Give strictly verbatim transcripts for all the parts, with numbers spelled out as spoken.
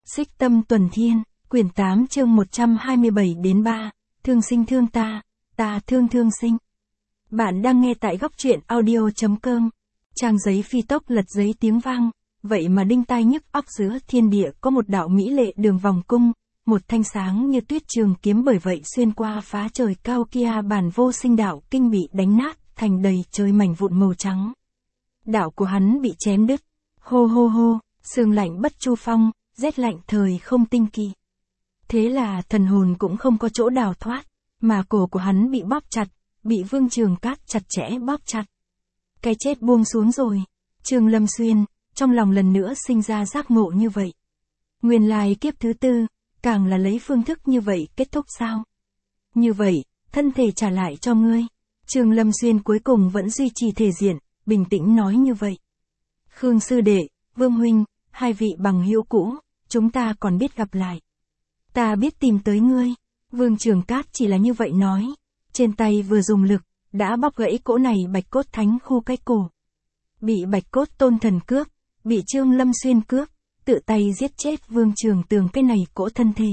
Xích Tâm Tuần Thiên, quyển tám chương một trăm hai mươi bảy đến ba, thương sinh thương ta, ta thương thương sinh. Bạn đang nghe tại góc truyện audio.com. Trang giấy phi tốc lật giấy tiếng vang, vậy mà đinh tai nhức óc giữa thiên địa có một đạo mỹ lệ đường vòng cung, một thanh sáng như tuyết trường kiếm bởi vậy xuyên qua phá trời cao kia bản vô sinh đạo kinh bị đánh nát, thành đầy trời mảnh vụn màu trắng. Đạo của hắn bị chém đứt, hô hô hô, sương lạnh bất chu phong, rét lạnh thời không tinh kỳ. Thế là thần hồn cũng không có chỗ đào thoát, mà cổ của hắn bị bóp chặt, bị Vương Trường Cát chặt chẽ bóp chặt. Cái chết buông xuống rồi, Trương Lâm Xuyên, trong lòng lần nữa sinh ra giác ngộ như vậy. Nguyên lai kiếp thứ tư, càng là lấy phương thức như vậy kết thúc sao? Như vậy, thân thể trả lại cho ngươi. Trương Lâm Xuyên cuối cùng vẫn duy trì thể diện, bình tĩnh nói như vậy. Khương sư đệ, Vương huynh, hai vị bằng hữu cũ, chúng ta còn biết gặp lại. Ta biết tìm tới ngươi. Vương Trường Cát chỉ là như vậy nói. Trên tay vừa dùng lực, đã bóp gãy cỗ này Bạch Cốt Thánh khu cái cổ. Bị Bạch Cốt Tôn Thần cướp, bị Trương Lâm Xuyên cướp, tự tay giết chết Vương Trường Tường cái này cỗ thân thể.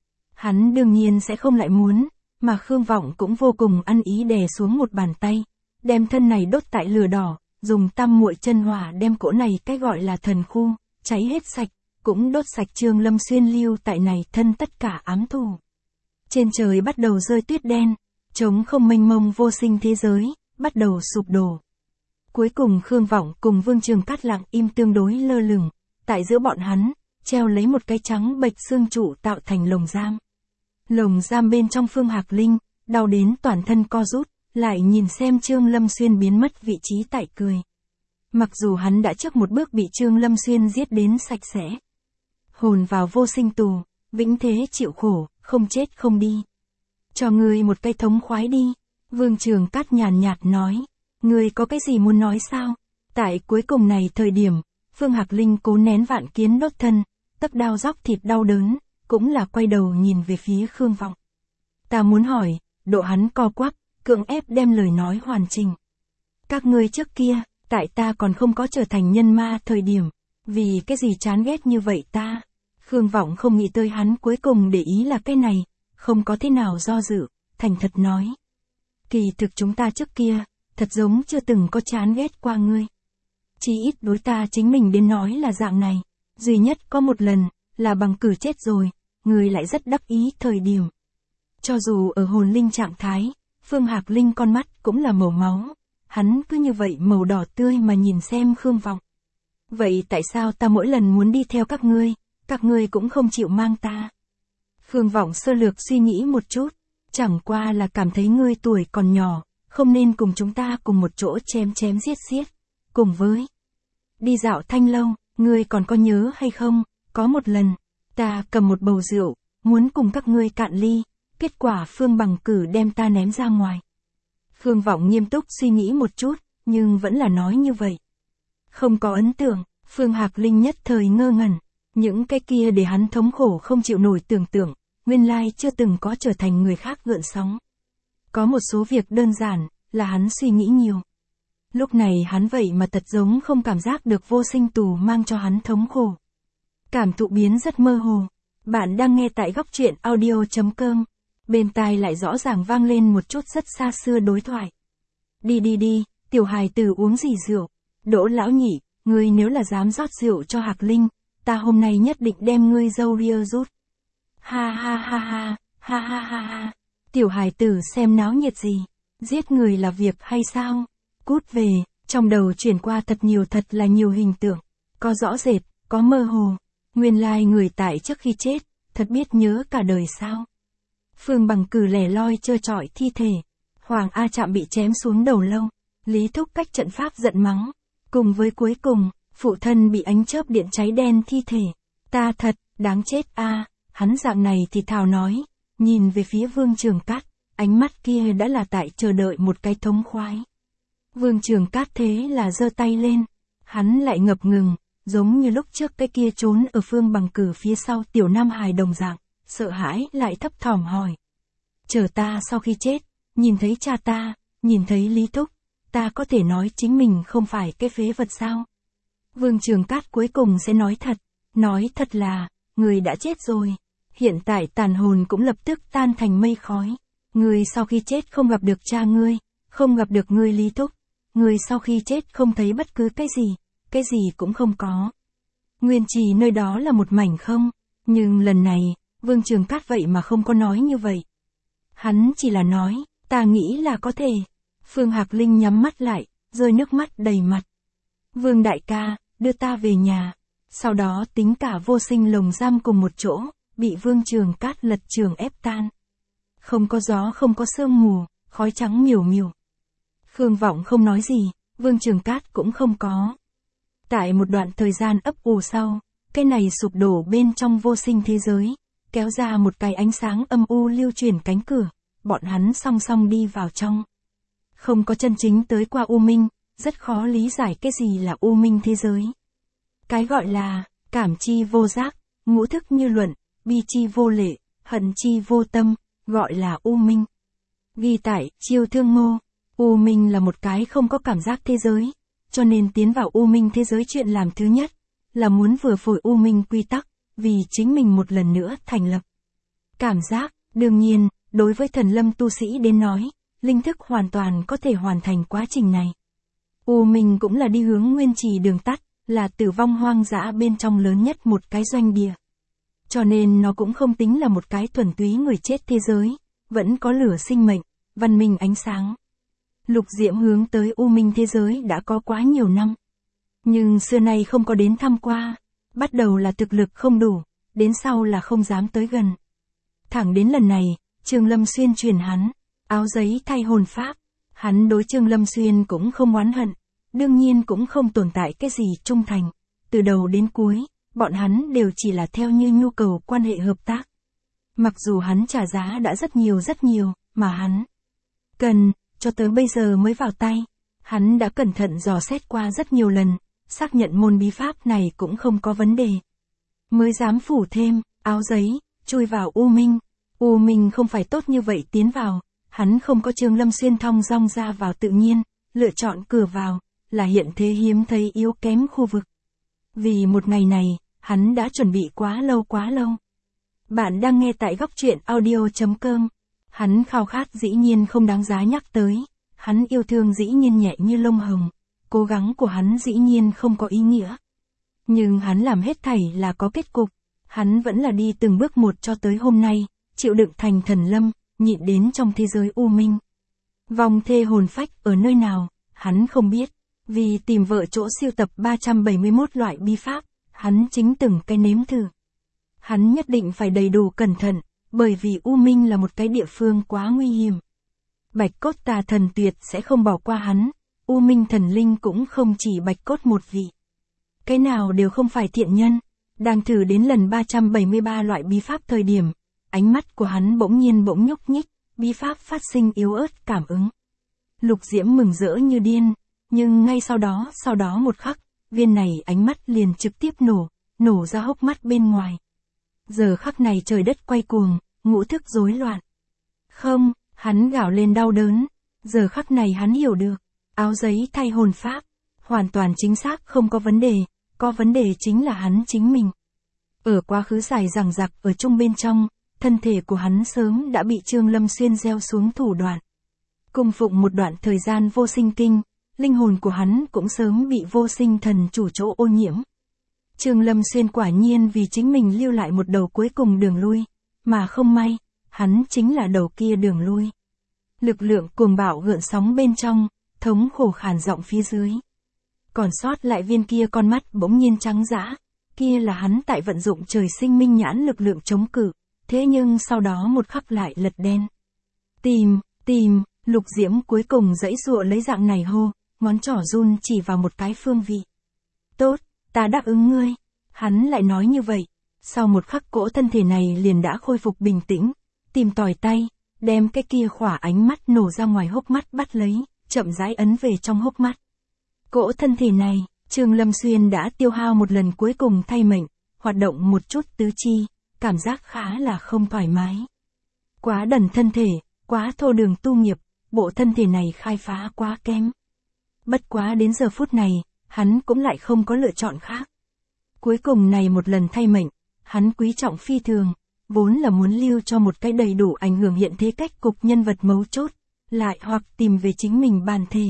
Hắn đương nhiên sẽ không lại muốn, mà Khương Vọng cũng vô cùng ăn ý đè xuống một bàn tay, đem thân này đốt tại lửa đỏ, dùng tam muội chân hỏa đem cỗ này cái gọi là thần khu, cháy hết sạch, cũng đốt sạch Trương Lâm Xuyên lưu tại này thân tất cả ám thù. Trên trời bắt đầu rơi tuyết đen, trống không mênh mông vô sinh thế giới, bắt đầu sụp đổ. Cuối cùng Khương Vọng cùng Vương Trường Cát lặng im tương đối lơ lửng, tại giữa bọn hắn, treo lấy một cái trắng bệch xương trụ tạo thành lồng giam. Lồng giam bên trong Phương Hạc Linh, đau đến toàn thân co rút, lại nhìn xem Trương Lâm Xuyên biến mất vị trí tại cười. Mặc dù hắn đã trước một bước bị Trương Lâm Xuyên giết đến sạch sẽ. Hồn vào vô sinh tù, vĩnh thế chịu khổ, không chết không đi. Cho ngươi một cái thống khoái đi. Vương Trường Cát nhàn nhạt nói. Ngươi có cái gì muốn nói sao? Tại cuối cùng này thời điểm, Phương Hạc Linh cố nén vạn kiến đốt thân, tấc đao róc thịt đau đớn, cũng là quay đầu nhìn về phía Khương Vọng. Ta muốn hỏi, độ hắn co quắp, cưỡng ép đem lời nói hoàn chỉnh. Các ngươi trước kia, tại ta còn không có trở thành nhân ma thời điểm, vì cái gì chán ghét như vậy ta? Khương Vọng không nghĩ tới hắn cuối cùng để ý là cái này, không có thế nào do dự, thành thật nói. Kỳ thực chúng ta trước kia, thật giống chưa từng có chán ghét qua ngươi. Chỉ ít đối ta chính mình đến nói là dạng này, duy nhất có một lần, là bằng cử chết rồi, ngươi lại rất đắc ý thời điểm. Cho dù ở hồn linh trạng thái, Phương Hạc Linh con mắt cũng là màu máu, hắn cứ như vậy màu đỏ tươi mà nhìn xem Khương Vọng. Vậy tại sao ta mỗi lần muốn đi theo các ngươi, các ngươi cũng không chịu mang ta? Khương Vọng sơ lược suy nghĩ một chút, chẳng qua là cảm thấy ngươi tuổi còn nhỏ, không nên cùng chúng ta cùng một chỗ chém chém giết giết, cùng với đi dạo Thanh Lâu, ngươi còn có nhớ hay không, có một lần, ta cầm một bầu rượu, muốn cùng các ngươi cạn ly, kết quả Phương Bằng Cử đem ta ném ra ngoài. Khương Vọng nghiêm túc suy nghĩ một chút, nhưng vẫn là nói như vậy. Không có ấn tượng, Phương Hạc Linh nhất thời ngơ ngẩn, những cái kia để hắn thống khổ không chịu nổi tưởng tượng, nguyên lai chưa từng có trở thành người khác gợn sóng. Có một số việc đơn giản, là hắn suy nghĩ nhiều. Lúc này hắn vậy mà thật giống không cảm giác được vô sinh tù mang cho hắn thống khổ. Cảm thụ biến rất mơ hồ. Bạn đang nghe tại góc truyện audio.com. Bên tai lại rõ ràng vang lên một chút rất xa xưa đối thoại. Đi đi đi, tiểu hài tử uống gì rượu? Đỗ lão nhị, ngươi nếu là dám rót rượu cho Hạc Linh, ta hôm nay nhất định đem ngươi dâu ria rút. Ha ha ha ha, ha ha ha ha. Tiểu hài tử xem náo nhiệt gì? Giết người là việc hay sao? Cút về, trong đầu chuyển qua thật nhiều thật là nhiều hình tượng. Có rõ rệt, có mơ hồ. Nguyên lai người tại trước khi chết, thật biết nhớ cả đời sao? Phương Bằng Cử lẻ loi trơ trọi thi thể. Hoàng A Trạm bị chém xuống đầu lâu. Lý Thúc cách trận pháp giận mắng. Cùng với cuối cùng, phụ thân bị ánh chớp điện cháy đen thi thể. Ta thật, đáng chết a. Hắn dạng này thì thào nói. Nhìn về phía Vương Trường Cát, ánh mắt kia đã là tại chờ đợi một cái thống khoái. Vương Trường Cát thế là giơ tay lên. Hắn lại ngập ngừng, giống như lúc trước cái kia trốn ở Phương Bằng Cử phía sau tiểu nam hài đồng dạng, sợ hãi lại thấp thỏm hỏi. Chờ ta sau khi chết, nhìn thấy cha ta, nhìn thấy Lý Thúc, ta có thể nói chính mình không phải cái phế vật sao? Vương Trường Cát cuối cùng sẽ nói thật, nói thật là, người đã chết rồi. Hiện tại tàn hồn cũng lập tức tan thành mây khói. Người sau khi chết không gặp được cha ngươi, không gặp được ngươi Lý Thúc. Người sau khi chết không thấy bất cứ cái gì, cái gì cũng không có. Nguyên Trì nơi đó là một mảnh không, nhưng lần này, Vương Trường Cát vậy mà không có nói như vậy. Hắn chỉ là nói, ta nghĩ là có thể. Phương Hạc Linh nhắm mắt lại, rơi nước mắt đầy mặt. Vương đại ca, đưa ta về nhà. Sau đó tính cả Vô Sinh lồng giam cùng một chỗ, bị Vương Trường Cát lật trường ép tan. Không có gió, không có sương mù, khói trắng miểu miểu. Khương Vọng không nói gì, Vương Trường Cát cũng không có. Tại một đoạn thời gian ấp ủ sau, cái này sụp đổ bên trong Vô Sinh thế giới, kéo ra một cái ánh sáng âm u lưu chuyển cánh cửa, bọn hắn song song đi vào trong. Không có chân chính tới qua U Minh, rất khó lý giải cái gì là U Minh thế giới. Cái gọi là, cảm chi vô giác, ngũ thức như luận, bi chi vô lệ, hận chi vô tâm, gọi là U Minh. Ghi tại, Chiêu Thương Ngô, U Minh là một cái không có cảm giác thế giới, cho nên tiến vào U Minh thế giới chuyện làm thứ nhất, là muốn vừa phổi U Minh quy tắc, vì chính mình một lần nữa thành lập. Cảm giác, đương nhiên, đối với thần lâm tu sĩ đến nói, linh thức hoàn toàn có thể hoàn thành quá trình này. U Minh cũng là đi hướng Nguyên Trì đường tắt, là tử vong hoang dã bên trong lớn nhất một cái doanh địa. Cho nên nó cũng không tính là một cái thuần túy người chết thế giới, vẫn có lửa sinh mệnh, văn minh ánh sáng. Lục Diễm hướng tới U Minh thế giới đã có quá nhiều năm. Nhưng xưa nay không có đến thăm qua, bắt đầu là thực lực không đủ, đến sau là không dám tới gần. Thẳng đến lần này, Trương Lâm Xuyên truyền hắn, áo giấy thay hồn pháp, hắn đối Trương Lâm Xuyên cũng không oán hận, đương nhiên cũng không tồn tại cái gì trung thành, từ đầu đến cuối, bọn hắn đều chỉ là theo như nhu cầu quan hệ hợp tác. Mặc dù hắn trả giá đã rất nhiều rất nhiều, mà hắn cần, cho tới bây giờ mới vào tay, hắn đã cẩn thận dò xét qua rất nhiều lần, xác nhận môn bí pháp này cũng không có vấn đề. Mới dám phủ thêm, áo giấy, chui vào U Minh. U Minh không phải tốt như vậy tiến vào, hắn không có Trương Lâm Xuyên thong dong ra vào tự nhiên, lựa chọn cửa vào, là hiện thế hiếm thấy yếu kém khu vực. Vì một ngày này, hắn đã chuẩn bị quá lâu quá lâu. Bạn đang nghe tại góc truyện audio chấm com. Hắn khao khát dĩ nhiên không đáng giá nhắc tới, hắn yêu thương dĩ nhiên nhẹ như lông hồng, cố gắng của hắn dĩ nhiên không có ý nghĩa. Nhưng hắn làm hết thảy là có kết cục, hắn vẫn là đi từng bước một cho tới hôm nay, chịu đựng thành thần lâm, nhịn đến trong thế giới U Minh. Vòng thê hồn phách ở nơi nào, hắn không biết, vì tìm vợ chỗ siêu tập ba trăm bảy mươi mốt loại bí pháp, hắn chính từng cái nếm thử. Hắn nhất định phải đầy đủ cẩn thận, bởi vì U Minh là một cái địa phương quá nguy hiểm. Bạch cốt tà thần tuyệt sẽ không bỏ qua hắn, U Minh thần linh cũng không chỉ bạch cốt một vị. Cái nào đều không phải thiện nhân, đang thử đến lần ba trăm bảy mươi ba loại bí pháp thời điểm, ánh mắt của hắn bỗng nhiên bỗng nhúc nhích, bí pháp phát sinh yếu ớt cảm ứng. Lục Diễm mừng rỡ như điên, nhưng ngay sau đó, sau đó một khắc, viên này ánh mắt liền trực tiếp nổ, nổ ra hốc mắt bên ngoài. Giờ khắc này trời đất quay cuồng, ngũ thức rối loạn. Không, hắn gào lên đau đớn, giờ khắc này hắn hiểu được, áo giấy thay hồn pháp, hoàn toàn chính xác không có vấn đề, có vấn đề chính là hắn chính mình. Ở quá khứ dài dằng dặc ở chung bên trong, thân thể của hắn sớm đã bị Trương Lâm Xuyên gieo xuống thủ đoạn. Cung phụng một đoạn thời gian vô sinh kinh, linh hồn của hắn cũng sớm bị vô sinh thần chủ chỗ ô nhiễm. Trương Lâm Xuyên quả nhiên vì chính mình lưu lại một đầu cuối cùng đường lui, mà không may, hắn chính là đầu kia đường lui. Lực lượng cuồng bạo gợn sóng bên trong, thống khổ khàn giọng phía dưới. Còn sót lại viên kia con mắt bỗng nhiên trắng dã, kia là hắn tại vận dụng trời sinh minh nhãn lực lượng chống cự, thế nhưng sau đó một khắc lại lật đen. Tìm, tìm, Lục Diễm cuối cùng giãy giụa lấy dạng này hô, ngón trỏ run chỉ vào một cái phương vị. Tốt, ta đáp ứng ngươi. Hắn lại nói như vậy, sau một khắc cỗ thân thể này liền đã khôi phục bình tĩnh, tìm tòi tay, đem cái kia khỏa ánh mắt nổ ra ngoài hốc mắt bắt lấy, chậm rãi ấn về trong hốc mắt. Cỗ thân thể này, Trương Lâm Xuyên đã tiêu hao một lần cuối cùng thay mệnh, hoạt động một chút tứ chi, cảm giác khá là không thoải mái. Quá đần thân thể, quá thô đường tu nghiệp, bộ thân thể này khai phá quá kém. Bất quá đến giờ phút này, hắn cũng lại không có lựa chọn khác. Cuối cùng này một lần thay mệnh, hắn quý trọng phi thường, vốn là muốn lưu cho một cái đầy đủ ảnh hưởng hiện thế cách cục nhân vật mấu chốt, lại hoặc tìm về chính mình bản thể.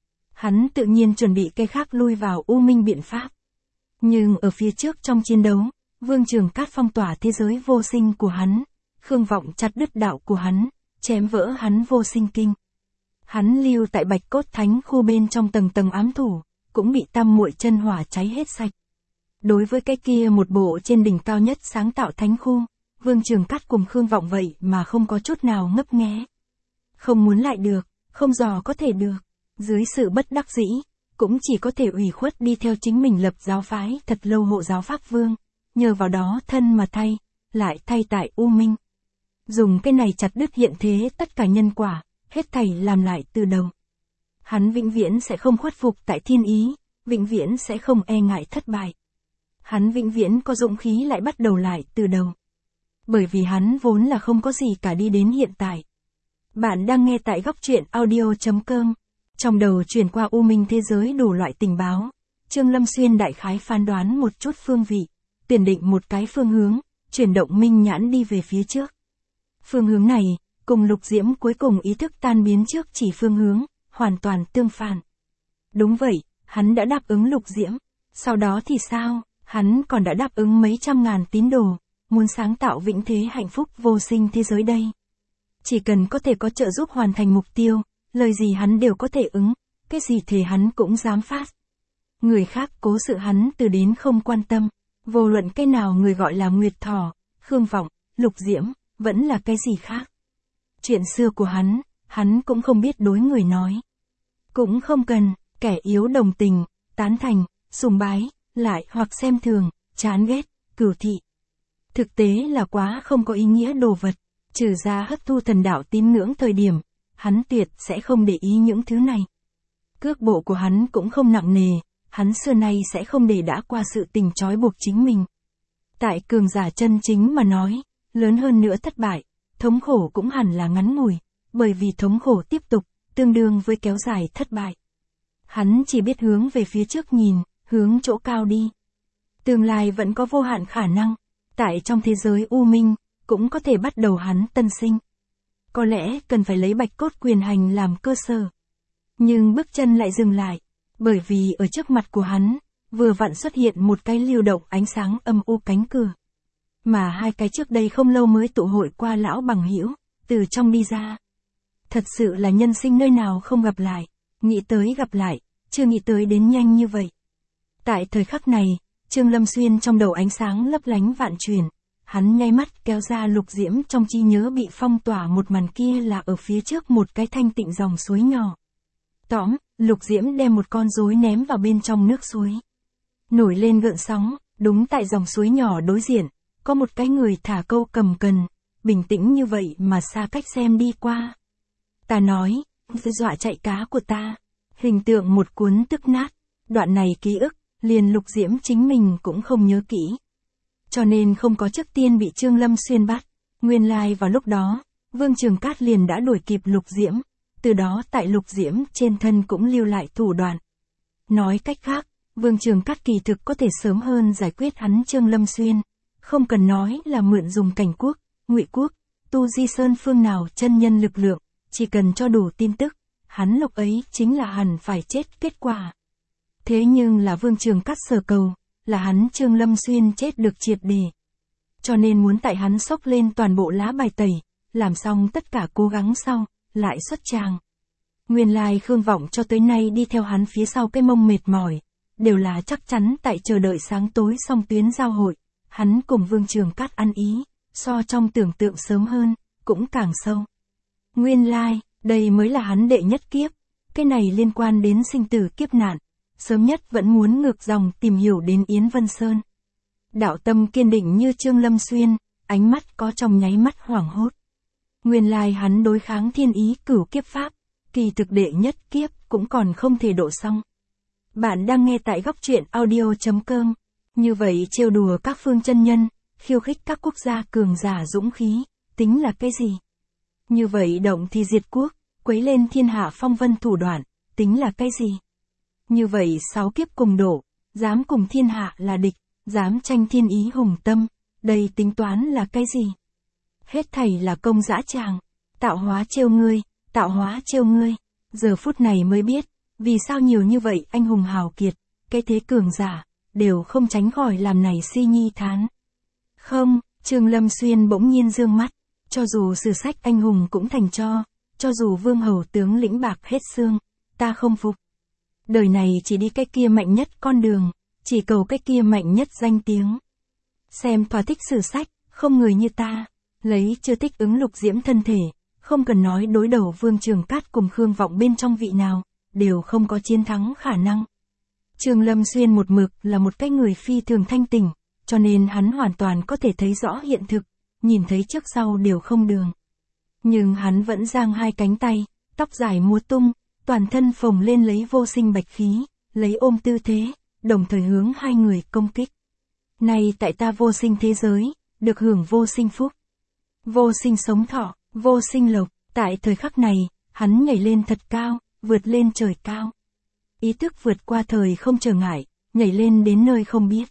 Hắn tự nhiên chuẩn bị cái khác lui vào U Minh biện pháp. Nhưng ở phía trước trong chiến đấu, Vương Trường Cát phong tỏa thế giới vô sinh của hắn, Khương Vọng chặt đứt đạo của hắn, chém vỡ hắn vô sinh kinh. Hắn lưu tại Bạch Cốt Thánh khu bên trong tầng tầng ám thủ, cũng bị tam muội chân hỏa cháy hết sạch. Đối với cái kia một bộ trên đỉnh cao nhất sáng tạo thánh khu, Vương Trường Cát cùng Khương Vọng vậy mà không có chút nào ngấp nghé. Không muốn lại được, không dò có thể được, dưới sự bất đắc dĩ, cũng chỉ có thể ủy khuất đi theo chính mình lập giáo phái thật lâu hộ giáo Pháp Vương, nhờ vào đó thân mà thay, lại thay tại U Minh. Dùng cái này chặt đứt hiện thế tất cả nhân quả, hết thảy làm lại từ đầu. Hắn vĩnh viễn sẽ không khuất phục tại thiên ý, vĩnh viễn sẽ không e ngại thất bại. Hắn vĩnh viễn có dũng khí lại bắt đầu lại từ đầu. Bởi vì hắn vốn là không có gì cả đi đến hiện tại. Bạn đang nghe tại góc truyện audio chấm com. Trong đầu chuyển qua U Minh thế giới đủ loại tình báo, Trương Lâm Xuyên đại khái phán đoán một chút phương vị, tuyển định một cái phương hướng, chuyển động minh nhãn đi về phía trước. Phương hướng này, cùng Lục Diễm cuối cùng ý thức tan biến trước chỉ phương hướng, hoàn toàn tương phản. Đúng vậy, hắn đã đáp ứng Lục Diễm, sau đó thì sao, hắn còn đã đáp ứng mấy trăm ngàn tín đồ, muốn sáng tạo vĩnh thế hạnh phúc vô sinh thế giới đây. Chỉ cần có thể có trợ giúp hoàn thành mục tiêu, lời gì hắn đều có thể ứng, cái gì thì hắn cũng dám phát. Người khác cố sự hắn từ đến không quan tâm, vô luận cái nào người gọi là Nguyệt Thỏ, Khương Vọng, Lục Diễm, vẫn là cái gì khác. Chuyện xưa của hắn, hắn cũng không biết đối người nói. Cũng không cần, kẻ yếu đồng tình, tán thành, sùng bái, lại hoặc xem thường, chán ghét, cửu thị. Thực tế là quá không có ý nghĩa đồ vật, trừ ra hấp thu thần đạo tín ngưỡng thời điểm, hắn tuyệt sẽ không để ý những thứ này. Cước bộ của hắn cũng không nặng nề, hắn xưa nay sẽ không để đã qua sự tình trói buộc chính mình. Tại cường giả chân chính mà nói, lớn hơn nữa thất bại, thống khổ cũng hẳn là ngắn ngủi, bởi vì thống khổ tiếp tục, tương đương với kéo dài thất bại. Hắn chỉ biết hướng về phía trước nhìn, hướng chỗ cao đi. Tương lai vẫn có vô hạn khả năng, tại trong thế giới U Minh, cũng có thể bắt đầu hắn tân sinh. Có lẽ cần phải lấy bạch cốt quyền hành làm cơ sở. Nhưng bước chân lại dừng lại, bởi vì ở trước mặt của hắn, vừa vặn xuất hiện một cái lưu động ánh sáng âm u cánh cửa. Mà hai cái trước đây không lâu mới tụ hội qua lão bằng hữu, từ trong đi ra. Thật sự là nhân sinh nơi nào không gặp lại, nghĩ tới gặp lại, chưa nghĩ tới đến nhanh như vậy. Tại thời khắc này, Trương Lâm Xuyên trong đầu ánh sáng lấp lánh vạn chuyển. Hắn nháy mắt kéo ra Lục Diễm trong trí nhớ bị phong tỏa một màn kia là ở phía trước một cái thanh tịnh dòng suối nhỏ. Tóm, Lục Diễm đem một con rối ném vào bên trong nước suối. Nổi lên gợn sóng, đúng tại dòng suối nhỏ đối diện, có một cái người thả câu cầm cần, bình tĩnh như vậy mà xa cách xem đi qua. Ta nói, dọa chạy cá của ta. Hình tượng một cuốn tức nát, đoạn này ký ức, liền Lục Diễm chính mình cũng không nhớ kỹ. Cho nên không có trước tiên bị Trương Lâm Xuyên bắt, nguyên lai like vào lúc đó, Vương Trường Cát liền đã đuổi kịp Lục Diễm, từ đó tại Lục Diễm trên thân cũng lưu lại thủ đoạn. Nói cách khác, Vương Trường Cát kỳ thực có thể sớm hơn giải quyết hắn Trương Lâm Xuyên, không cần nói là mượn dùng Cảnh Quốc, Ngụy Quốc, Tu Di Sơn phương nào chân nhân lực lượng, chỉ cần cho đủ tin tức, hắn lúc ấy chính là hẳn phải chết kết quả. Thế nhưng là Vương Trường Cát sở cầu, là hắn Trương Lâm Xuyên chết được triệt để. Cho nên muốn tại hắn xốc lên toàn bộ lá bài tẩy, làm xong tất cả cố gắng sau, lại xuất tràng. Nguyên lai Khương Vọng cho tới nay đi theo hắn phía sau cái mông mệt mỏi, đều là chắc chắn tại chờ đợi sáng tối xong tuyến giao hội, hắn cùng Vương Trường Cát ăn ý, so trong tưởng tượng sớm hơn, cũng càng sâu. Nguyên lai, đây mới là hắn đệ nhất kiếp, cái này liên quan đến sinh tử kiếp nạn. Sớm nhất vẫn muốn ngược dòng tìm hiểu đến Yến Vân Sơn. Đạo tâm kiên định như Trương Lâm Xuyên, ánh mắt có trong nháy mắt hoảng hốt. Nguyên lai hắn đối kháng thiên ý cửu kiếp pháp, kỳ thực đệ nhất kiếp cũng còn không thể độ xong. Bạn đang nghe tại góc truyện audio chấm com. Như vậy trêu đùa các phương chân nhân, khiêu khích các quốc gia cường giả dũng khí, tính là cái gì? Như vậy động thì diệt quốc, quấy lên thiên hạ phong vân thủ đoạn, tính là cái gì? Như vậy sáu kiếp cùng đổ, dám cùng thiên hạ là địch, dám tranh thiên ý hùng tâm, đây tính toán là cái gì? Hết thảy là công dã tràng, tạo hóa trêu ngươi, tạo hóa trêu ngươi. Giờ phút này mới biết, vì sao nhiều như vậy anh hùng hào kiệt, cái thế cường giả, đều không tránh khỏi làm này si nhi thán. Không, Trương Lâm Xuyên bỗng nhiên dương mắt, cho dù sử sách anh hùng cũng thành tro, cho dù vương hầu tướng lĩnh bạc hết xương, ta không phục. Đời này chỉ đi cái kia mạnh nhất con đường, chỉ cầu cái kia mạnh nhất danh tiếng. Xem thỏa thích sử sách, không người như ta, lấy chưa thích ứng lục diễm thân thể, không cần nói đối đầu Vương Trường Cát cùng Khương Vọng bên trong vị nào, đều không có chiến thắng khả năng. Trương Lâm Xuyên một mực là một cái người phi thường thanh tỉnh, cho nên hắn hoàn toàn có thể thấy rõ hiện thực, nhìn thấy trước sau đều không đường. Nhưng hắn vẫn giang hai cánh tay, tóc dài múa tung, toàn thân phồng lên lấy vô sinh bạch khí, lấy ôm tư thế, đồng thời hướng hai người công kích. Này tại ta vô sinh thế giới, được hưởng vô sinh phúc, vô sinh sống thọ, vô sinh lộc, tại thời khắc này, hắn nhảy lên thật cao, vượt lên trời cao. Ý thức vượt qua thời không trở ngại, nhảy lên đến nơi không biết.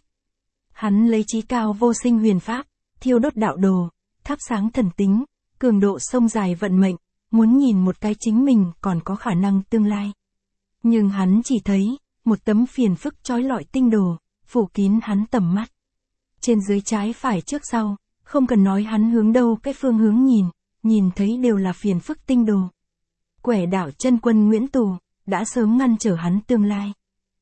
Hắn lấy chí cao vô sinh huyền pháp, thiêu đốt đạo đồ, thắp sáng thần tính, cường độ sông dài vận mệnh, muốn nhìn một cái chính mình còn có khả năng tương lai. Nhưng hắn chỉ thấy, một tấm phiền phức trói lọi tinh đồ, phủ kín hắn tầm mắt. Trên dưới trái phải trước sau, không cần nói hắn hướng đâu cái phương hướng nhìn, nhìn thấy đều là phiền phức tinh đồ. Quẻ đạo chân quân Nguyễn Tù, đã sớm ngăn trở hắn tương lai.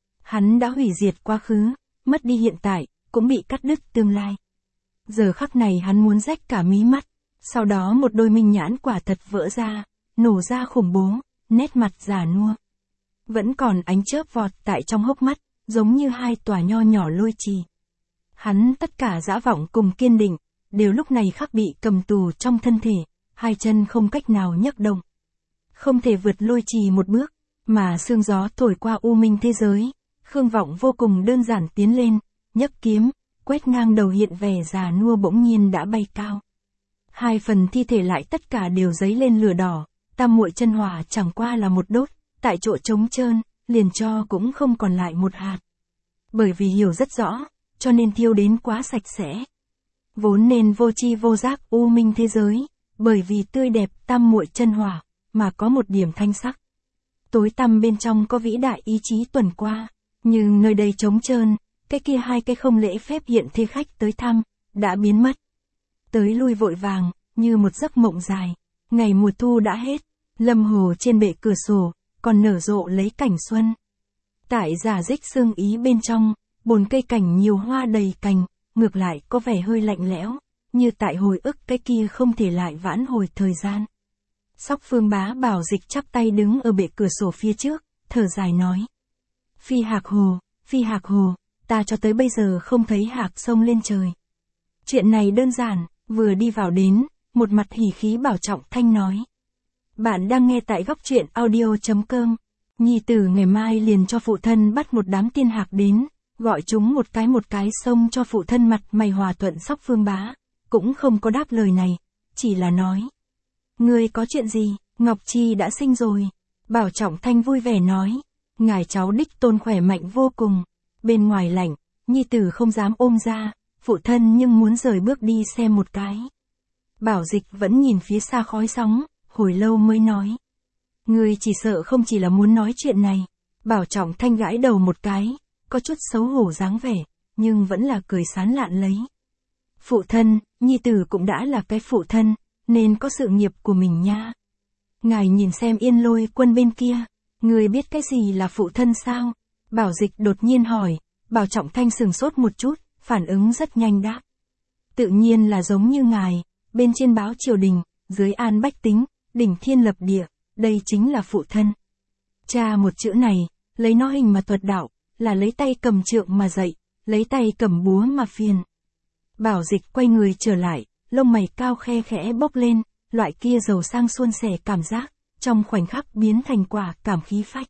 Hắn đã hủy diệt quá khứ, mất đi hiện tại, cũng bị cắt đứt tương lai. Giờ khắc này hắn muốn rách cả mí mắt, sau đó một đôi minh nhãn quả thật vỡ ra, nổ ra khủng bố, nét mặt già nua. Vẫn còn ánh chớp vọt tại trong hốc mắt, giống như hai tòa nho nhỏ lôi trì. Hắn tất cả dã vọng cùng kiên định, đều lúc này khắc bị cầm tù trong thân thể, hai chân không cách nào nhấc động. Không thể vượt lôi trì một bước, mà sương gió thổi qua u minh thế giới, Khương Vọng vô cùng đơn giản tiến lên, nhấc kiếm, quét ngang đầu hiện vẻ già nua bỗng nhiên đã bay cao. Hai phần thi thể lại tất cả đều dấy lên lửa đỏ, tam muội chân hỏa chẳng qua là một đốt, tại chỗ trống trơn, liền cho cũng không còn lại một hạt. Bởi vì hiểu rất rõ, cho nên thiêu đến quá sạch sẽ. Vốn nên vô tri vô giác u minh thế giới, bởi vì tươi đẹp tam muội chân hỏa, mà có một điểm thanh sắc. Tối tăm bên trong có vĩ đại ý chí tuần qua, nhưng nơi đây trống trơn, cái kia hai cái không lễ phép hiện thế khách tới thăm, đã biến mất. Tới lui vội vàng, như một giấc mộng dài, ngày mùa thu đã hết, lâm hồ trên bệ cửa sổ, còn nở rộ lấy cảnh xuân. Tại giả dích sương ý bên trong, bồn cây cảnh nhiều hoa đầy cành, ngược lại có vẻ hơi lạnh lẽo, như tại hồi ức cái kia không thể lại vãn hồi thời gian. Sóc Phương Bá Bảo Dịch chắp tay đứng ở bệ cửa sổ phía trước, thở dài nói. Phi hạc hồ, phi hạc hồ, ta cho tới bây giờ không thấy hạc sông lên trời. Chuyện này đơn giản, vừa đi vào đến, một mặt hỉ khí bảo trọng thanh nói. Bạn đang nghe tại góc truyện audio.com. Nhi tử ngày mai liền cho phụ thân bắt một đám tiên hạc đến, gọi chúng một cái một cái xông cho phụ thân mặt mày hòa thuận. Sóc Phương Bá, cũng không có đáp lời này, chỉ là nói. Ngươi có chuyện gì, Ngọc Chi đã sinh rồi. Bảo Trọng Thanh vui vẻ nói, ngài cháu đích tôn khỏe mạnh vô cùng, bên ngoài lạnh, nhi tử không dám ôm ra, phụ thân nhưng muốn rời bước đi xem một cái. Bảo Dịch vẫn nhìn phía xa khói sóng, hồi lâu mới nói. Ngươi chỉ sợ không chỉ là muốn nói chuyện này. Bảo Trọng Thanh gãi đầu một cái, có chút xấu hổ dáng vẻ, nhưng vẫn là cười sán lạn lấy. Phụ thân, nhi tử cũng đã là cái phụ thân, nên có sự nghiệp của mình nha. Ngài nhìn xem Yên Lôi Quân bên kia, người biết cái gì là phụ thân sao? Bảo Dịch đột nhiên hỏi, Bảo Trọng Thanh sừng sốt một chút, phản ứng rất nhanh đáp. Tự nhiên là giống như ngài, bên trên báo triều đình, dưới an bách tính, đỉnh thiên lập địa, đây chính là phụ thân. Cha một chữ này, lấy nó hình mà thuật đạo, là lấy tay cầm trượng mà dạy, lấy tay cầm búa mà phiền. Bảo Dịch quay người trở lại, lông mày cao khe khẽ bốc lên, loại kia giàu sang suôn sẻ cảm giác, trong khoảnh khắc biến thành quả cảm khí phách.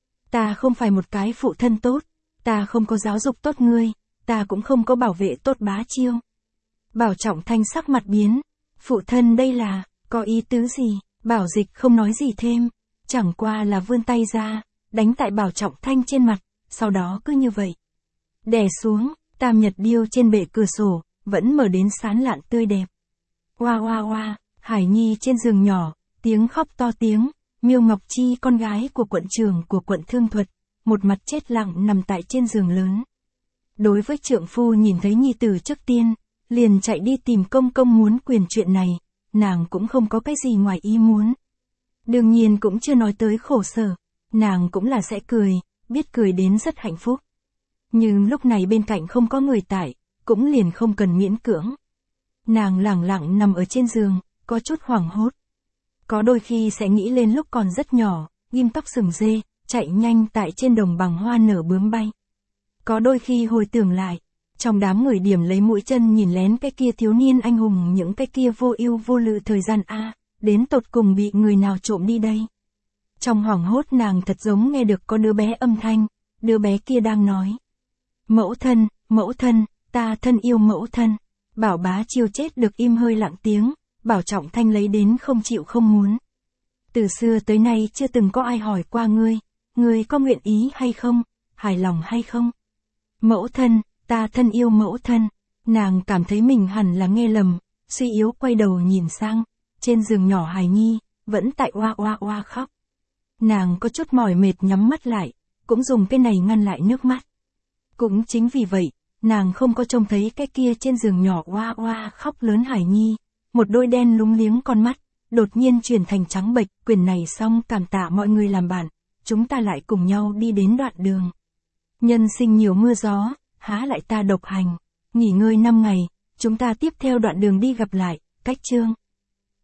Ta không phải một cái phụ thân tốt, ta không có giáo dục tốt ngươi, ta cũng không có bảo vệ tốt Bá Chiêu. Bảo Trọng Thanh sắc mặt biến, phụ thân đây là, có ý tứ gì? Bảo Dịch không nói gì thêm, chẳng qua là vươn tay ra, đánh tại Bảo Trọng Thanh trên mặt, sau đó cứ như vậy. Đè xuống, tam nhật điêu trên bệ cửa sổ, vẫn mở đến sán lạn tươi đẹp. Oa oa oa, Hải Nhi trên giường nhỏ, tiếng khóc to tiếng, Miêu Ngọc Chi con gái của quận trưởng của quận Thương Thuật, một mặt chết lặng nằm tại trên giường lớn. Đối với trượng phu nhìn thấy nhi tử trước tiên, liền chạy đi tìm công công muốn quyền chuyện này, nàng cũng không có cái gì ngoài ý muốn. Đương nhiên cũng chưa nói tới khổ sở, nàng cũng là sẽ cười, biết cười đến rất hạnh phúc. Nhưng lúc này bên cạnh không có người tại, cũng liền không cần miễn cưỡng. Nàng lẳng lặng nằm ở trên giường, có chút hoảng hốt. Có đôi khi sẽ nghĩ lên lúc còn rất nhỏ, ghim tóc sừng dê, chạy nhanh tại trên đồng bằng hoa nở bướm bay. Có đôi khi hồi tưởng lại, trong đám người điểm lấy mũi chân nhìn lén cái kia thiếu niên anh hùng những cái kia vô ưu vô lự thời gian a, đến tột cùng bị người nào trộm đi đây. Trong hoảng hốt nàng thật giống nghe được có đứa bé âm thanh, đứa bé kia đang nói. Mẫu thân, mẫu thân, ta thân yêu mẫu thân. Bảo Bá Chiêu chết được im hơi lặng tiếng, Bảo Trọng Thanh lấy đến không chịu không muốn. Từ xưa tới nay chưa từng có ai hỏi qua ngươi, ngươi có nguyện ý hay không, hài lòng hay không? Mẫu thân, ta thân yêu mẫu thân. Nàng cảm thấy mình hẳn là nghe lầm, suy yếu quay đầu nhìn sang, trên giường nhỏ Hải Nhi, vẫn tại oa oa oa khóc. Nàng có chút mỏi mệt nhắm mắt lại, cũng dùng cái này ngăn lại nước mắt. Cũng chính vì vậy, nàng không có trông thấy cái kia trên giường nhỏ oa oa khóc lớn Hải Nhi, một đôi đen lúng liếng con mắt, đột nhiên chuyển thành trắng bệch. Quyền này xong, cảm tạ mọi người làm bạn, chúng ta lại cùng nhau đi đến đoạn đường. Nhân sinh nhiều mưa gió, há lại ta độc hành, nghỉ ngơi năm ngày, chúng ta tiếp theo đoạn đường đi gặp lại, cách chương.